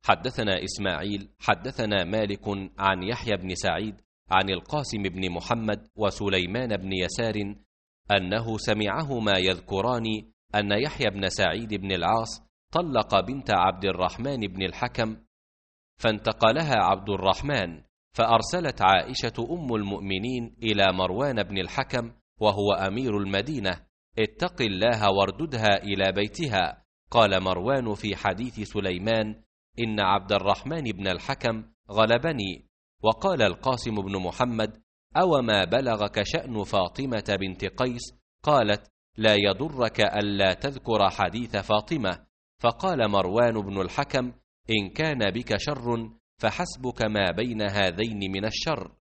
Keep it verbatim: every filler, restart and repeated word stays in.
حدثنا إسماعيل حدثنا مالك عن يحيى بن سعيد عن القاسم بن محمد وسليمان بن يسار أنه سمعهما يذكران أن يحيى بن سعيد بن العاص طلق بنت عبد الرحمن بن الحكم، فانتقلها عبد الرحمن، فأرسلت عائشة أم المؤمنين إلى مروان بن الحكم وهو أمير المدينة: اتق الله وارددها إلى بيتها. قال مروان في حديث سليمان: إن عبد الرحمن بن الحكم غلبني. وقال القاسم بن محمد: أوما بلغك شأن فاطمة بنت قيس؟ قالت: لا يضرك ألا تذكر حديث فاطمة. فقال مروان بن الحكم: إن كان بك شر فحسبك ما بين هذين من الشر.